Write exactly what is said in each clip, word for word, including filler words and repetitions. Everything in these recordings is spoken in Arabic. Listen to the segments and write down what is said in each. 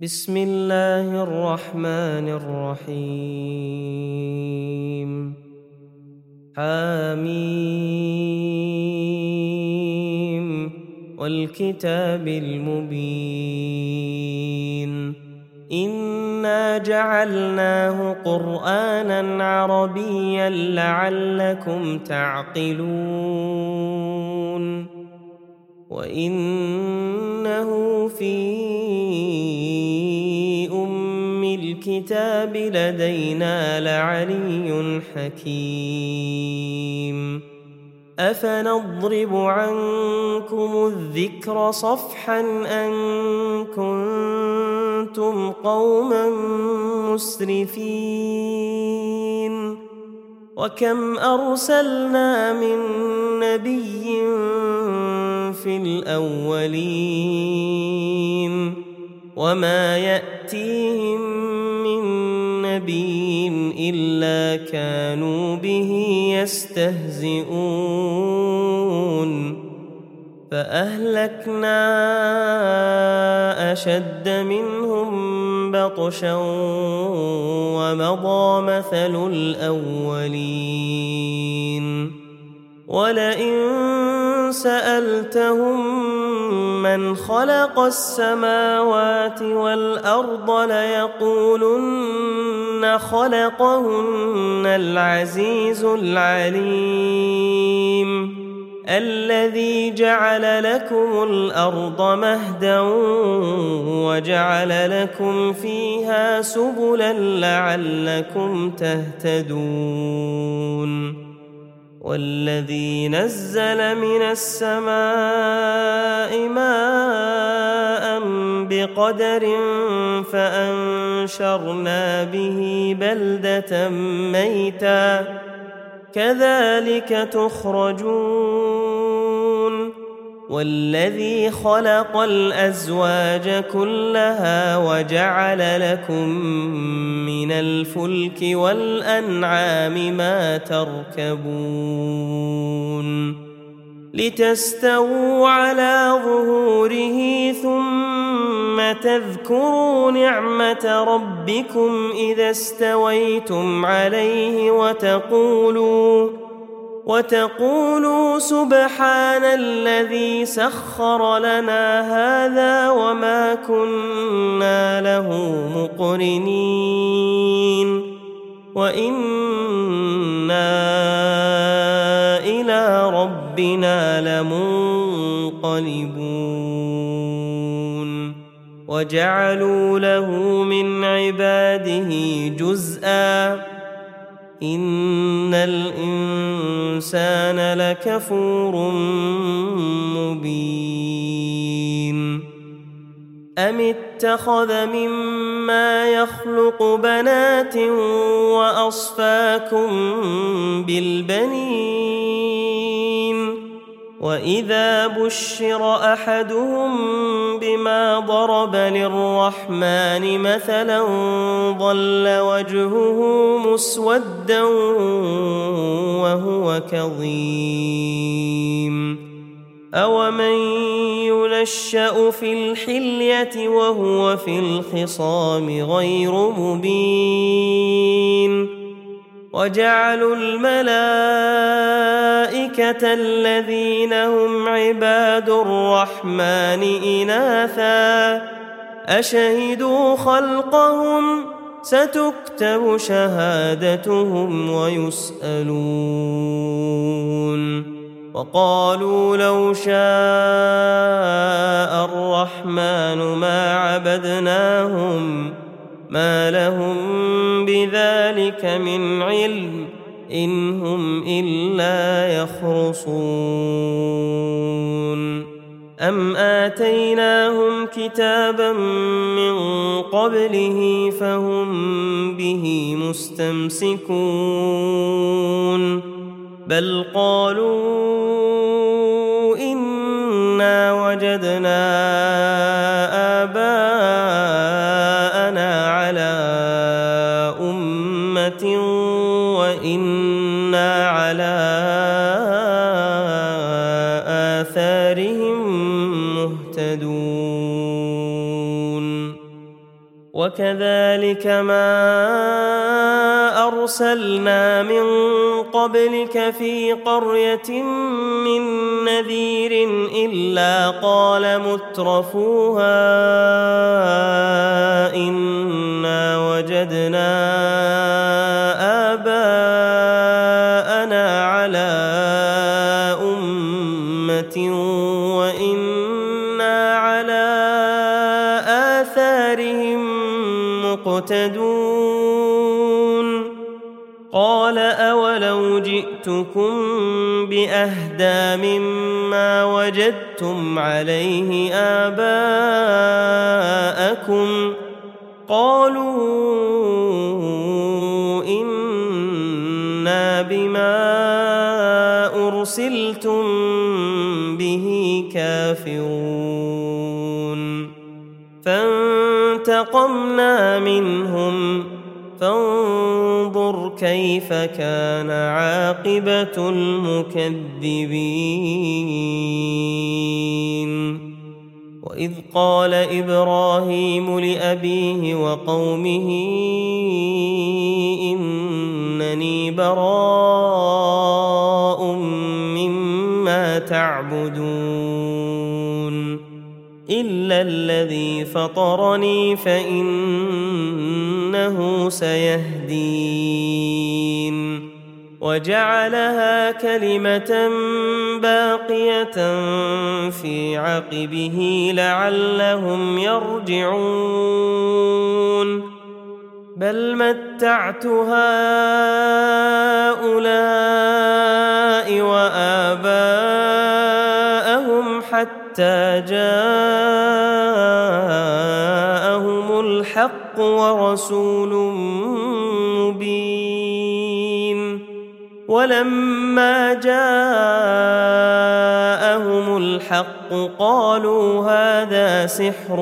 بسم الله الرحمن الرحيم. حميم والكتاب المبين إنا جعلناه قرآنا عربيا لعلكم تعقلون وإنه في أم الكتاب لدينا لعلي حكيم أفنضرب عنكم الذكر صفحا أن كنتم قوما مسرفين وكم أرسلنا من نبي في الأولين وما يأتيهم من نبي إلا كانوا به يستهزئون فأهلكنا أشد منهم بطشا ومضى مثل الأولين ولئن سألتهم من خلق السماوات والأرض ليقولن خلقهن العزيز العليم الذي جعل لكم الأرض مهدا وجعل لكم فيها سبلا لعلكم تهتدون والذي نزل من السماء ماء بقدر فأنشرنا به بلدة ميتا كذلك تخرجون والذي خلق الأزواج كلها وجعل لكم من الفلك والأنعام ما تركبون لتستووا على ظهوره ثم تذكروا نعمة ربكم إذا استويتم عليه وتقولوا وتقولوا سبحان الذي سخر لنا هذا وما كنا له مقرنين وإنا إلى ربنا لمنقلبون وجعلوا له من عباده جزءا إن الإنسان لكفور مبين أم اتخذ مما يخلق بنات وأصفاكم بالبنين وإذا بشر أحدهم بما ضرب للرحمن مثلا ظل وجهه مسودا وهو كظيم أومن ينشأ في الحلية وهو في الخصام غير مبين وجعلوا الملائكة الذين هم عباد الرحمن إناثا أشهدوا خلقهم ستكتب شهادتهم ويسألون وقالوا لو شاء الرحمن ما عبدناهم ما لهم بذلك من علم إن هم إلا يخرصون أم آتيناهم كتابا من قبله فهم به مستمسكون بل قالوا إنا وجدنا آباءنا على أمة وإنا على آثارهم مهتدون وكذلك ما أرسلنا من قبلك في قرية من نذير إلا قال مترفوها إنا وجدنا آباءنا على أمة وإنا على آثارهم مقتدون قال أولو جئتكم بأهدى مما وجدتم عليه آباءكم قالوا إنا بما أرسلتم به كافرون فانتقمنا منهم فانظر كيف كان عاقبة المكذبين وإذ قال إبراهيم لأبيه وقومه إنني براء مما تعبدون إلا الذي فطرني فإنه سيهدين وجعلها كلمة باقية في عقبه لعلهم يرجعون بل متعت هؤلاء وآباءهم حتى جاءهم الحق ورسول مبين ولما جاءهم الحق قالوا هذا سحر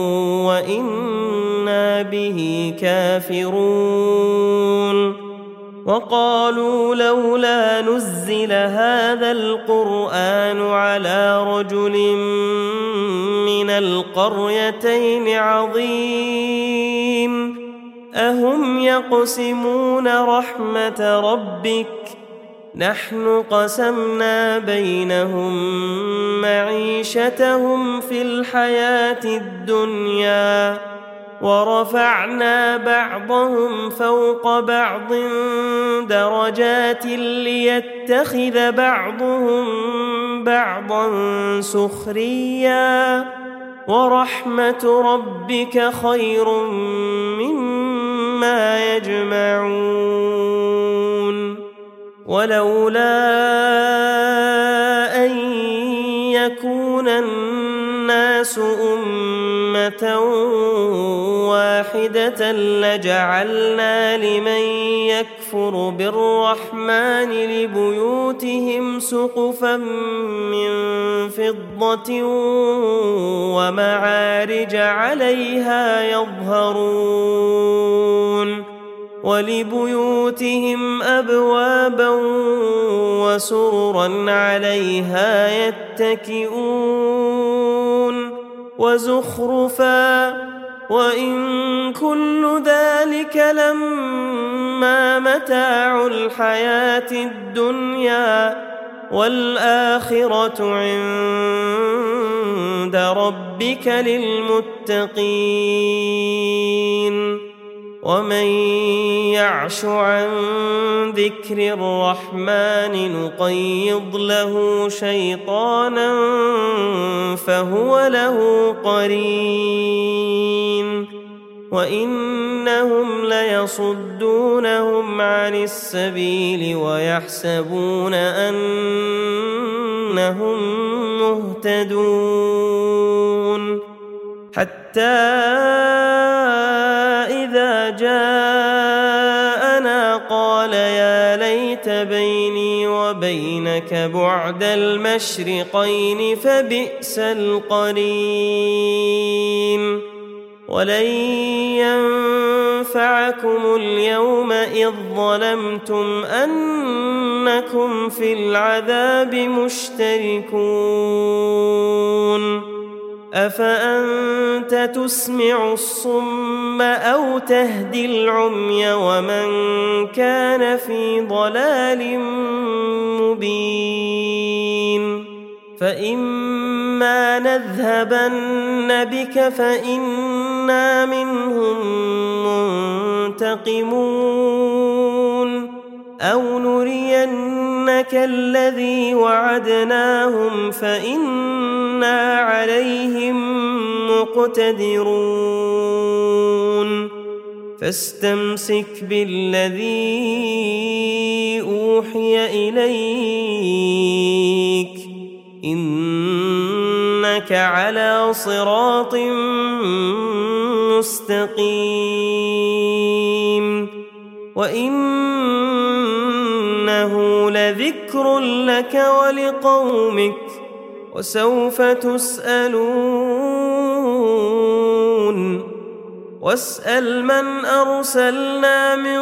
وإنا به كافرون وقالوا لولا نزل هذا القرآن على رجل من القريتين عظيم أهم يقسمون رحمة ربك نحن قسمنا بينهم معيشتهم في الحياة الدنيا ورفعنا بعضهم فوق بعض درجات ليتخذ بعضهم بعضا سخريا ورحمة ربك خير مما يجمعون ولولا أن يكون الناس أمة واحدة لجعلنا لمن يكفر بالرحمن لبيوتهم سقفا من فضة ومعارج عليها يظهرون ولبيوتهم أبوابا وسررا عليها يتكئون وزخرفا وإن كل ذلك لما متاع الحياة الدنيا والآخرة عند ربك للمتقين ومن يعش عن ذكر الرحمن نقيض له شيطانا فهو له قرين وإنهم ليصدونهم عن السبيل ويحسبون أنهم مهتدون حتى إذا جاءنا قال يا ليت بيني وبينك بعد المشرقين فبئس القرين ولن ينفعكم اليوم إذ ظلمتم أنكم في العذاب مشتركون أفأنت تسمع الصم أو تهدي العمي ومن كان في ضلال مبين فإما نذهبن بك فإنا منهم منتقمون أو نرينك الذي وعدناهم فإنا عليهم مقتدرون فاستمسك بالذي أوحي إليك إنك على صراط مستقيم وإنه لذكر لك ولقومك وسوف تسألون واسأل من أرسلنا من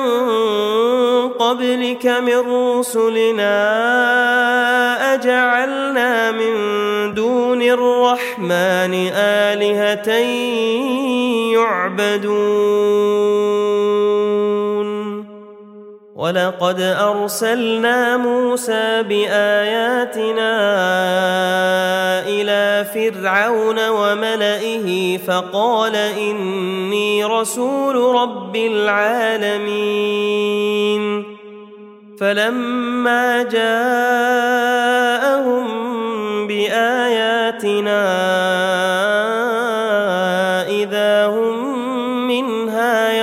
قبلك من رسلنا أجعلنا من دون الرحمن آلهة يعبدون ولقد أرسلنا موسى بآياتنا إلى فرعون وملئه فقال إني رسول رب العالمين فلما جاءهم بآياتنا إذا هم منها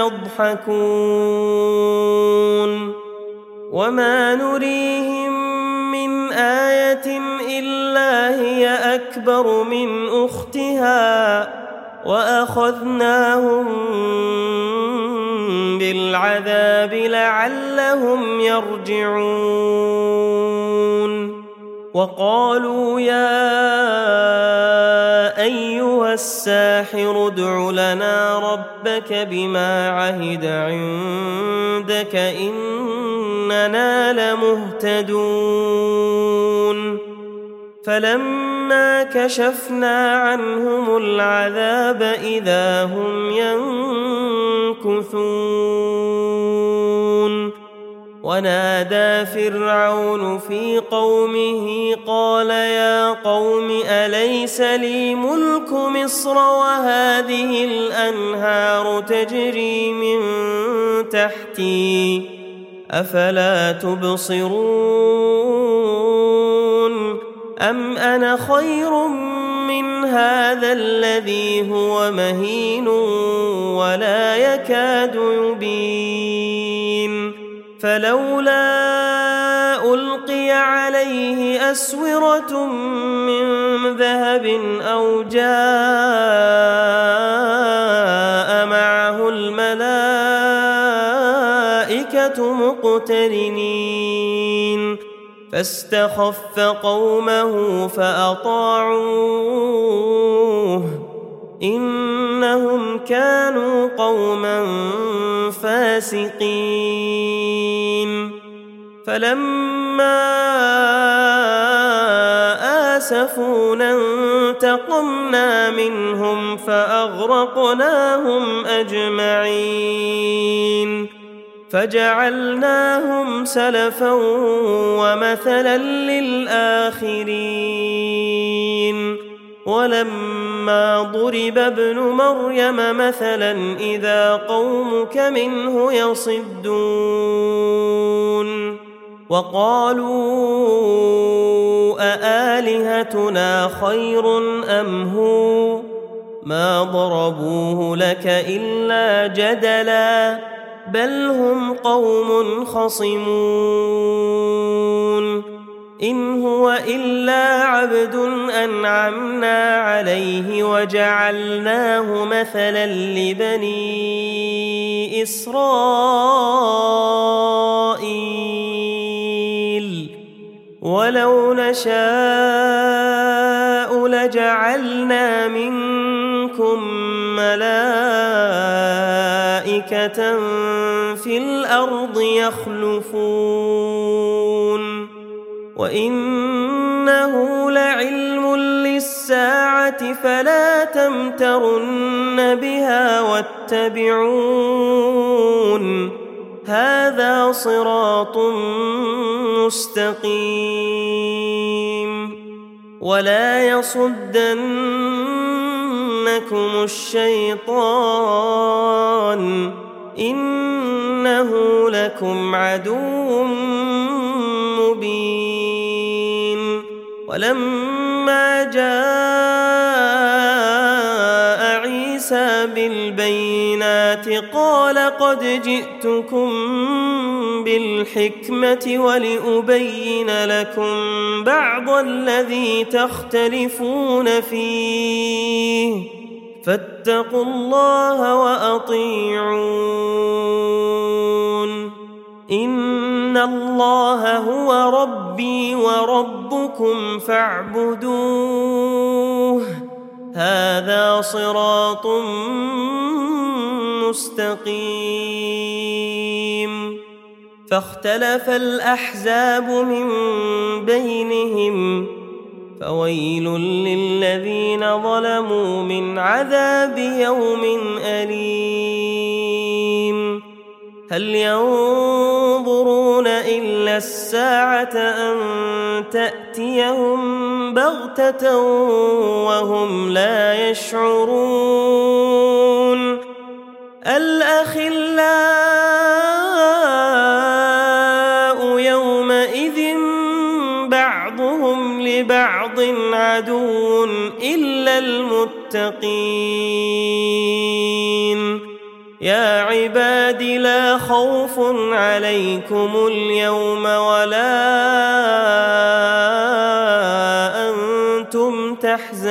يضحكون وما نريهم من آية إلا هي أكبر من أختها وأخذناهم بالعذاب لعلهم يرجعون وقالوا يا أيها الساحر ادع لنا ربك بما عهد عندك إننا لمهتدون فلما كشفنا عنهم العذاب إذا هم ينكثون ونادى فرعون في قومه قال يا قوم أليس لي ملك مصر وهذه الأنهار تجري من تحتي أفلا تبصرون أم أنا خير من هذا الذي هو مهين ولا يكاد يبين فلولا ألقي عليه أسورة من ذهب أو جاء معه الملائكة مقترنين فاستخف قومه فأطاعوه إنهم كانوا قوما فاسقين فلما آسفونا انتقمنا منهم فأغرقناهم أجمعين فجعلناهم سلفا ومثلا للآخرين ولما ضرب ابن مريم مثلا إذا قومك منه يصدون وقالوا أآلهتنا خير أم هو ما ضربوه لك إلا جدلا بل هم قوم خصمون إن هو إلا عبد أنعمنا عليه وجعلناه مثلا لبني إسرائيل ولو نشاء لجعلنا منكم ملائكة في الأرض يخلفون وإنه لعلم للساعة الساعة فلا تمترن بها واتبعون هذا صراط مستقيم ولا يصدنكم الشيطان إنه لكم عدو مبين ولما جاء عيسى بالبينات قال قد جئتكم بالحكمة ولأبين لكم بعض الذي تختلفون فيه فاتقوا الله وأطيعون إن الله هو ربي وربكم فاعبدوه هذا صراط مستقيم فاختلف الأحزاب من بينهم فويل للذين ظلموا من عذاب يوم أليم هل ينظرون إلا الساعة أن تأتيهم بغتة وهم لا يشعرون الأخلاء يومئذ بعضهم لبعض عدو إلا المتقين يا عباد لا خوف عليكم اليوم ولا أنتم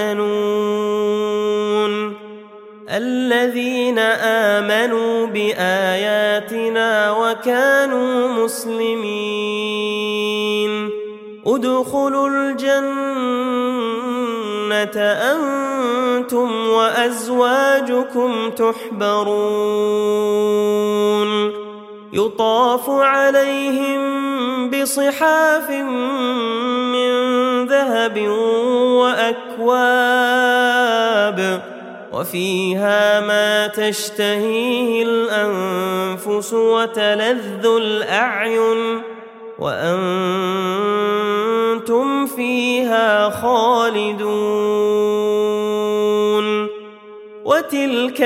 تحزنون الذين آمنوا بآياتنا وكانوا مسلمين ادخلوا الجنة أنتم وأزواجكم تحبرون يطاف عليهم بصحاف من ذهب وأكواب وفيها ما تشتهيه الأنفس وتلذ الأعين وأنتم فيها خالدون وتلك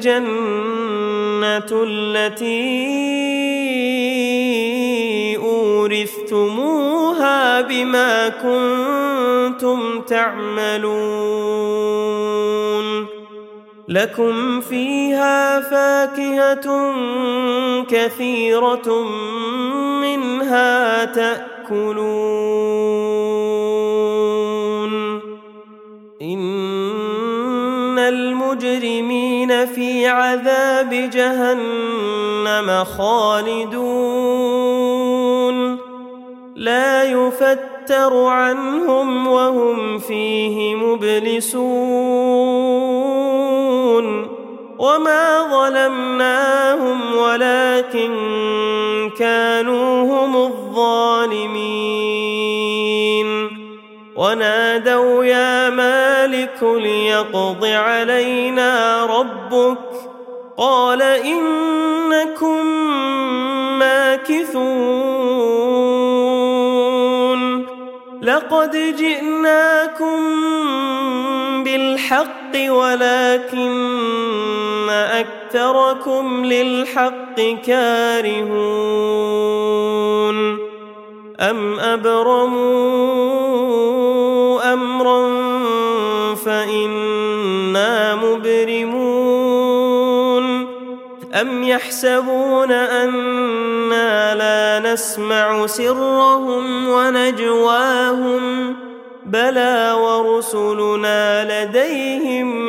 الجنة التي أورثتموها بما كنتم تعملون لكم فيها فاكهة كثيرة منها تأكلون إن المجرمين في عذاب جهنم خالدون لا يفتر عنهم وهم فيه مبلسون وما ظلمناهم ولكن كانوا هم الظالمين ونادوا يا مالك ليقض علينا ربك قال إنكم ماكثون لقد جئناكم بالحق ولكن أكثركم للحق كارهون أم أبرموا أمرا فإنا مبرمون أم يحسبون أنا لا نسمع سرهم ونجواهم بلى ورسلنا لديهم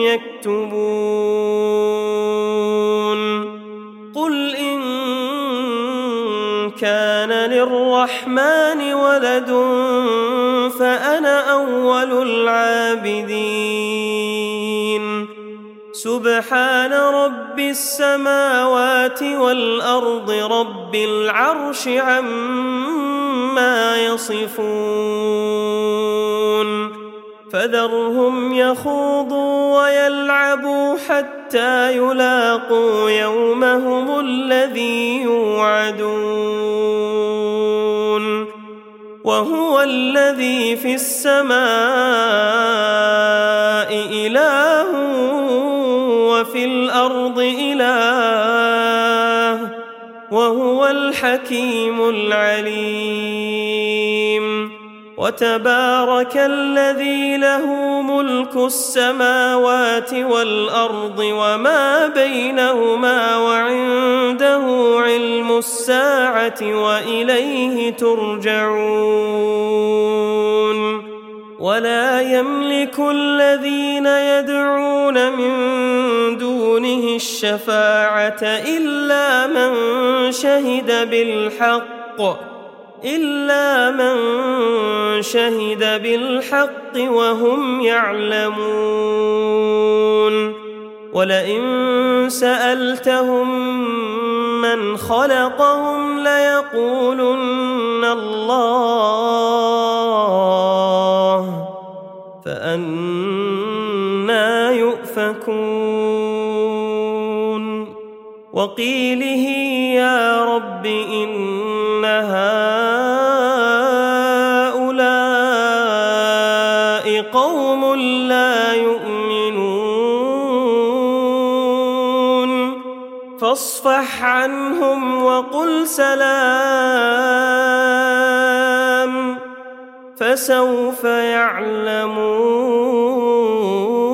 يكتبون قل إن كان للرحمن ولد فأنا أول العابدين سبحان رب السماوات والأرض رب العرش عما يصفون فذرهم يخوضوا ويلعبوا حتى يلاقوا يومهم الذي يوعدون وهو الذي في السماء إله وفي الأرض إله وهو الحكيم العليم وتبارك الذي له ملك السماوات والأرض وما بينهما وعنده علم الساعة وإليه ترجعون ولا يملك الذين يدعون من دونه الشفاعة إلا من شهد بالحق إلا من شهد بالحق وهم يعلمون ولئن سألتهم من خلقهم ليقولن الله فأنى يؤفكون وقيله يا رب إن هؤلاء قوم لا يؤمنون فاصفح عنهم وقل سلام فسوف يعلمون.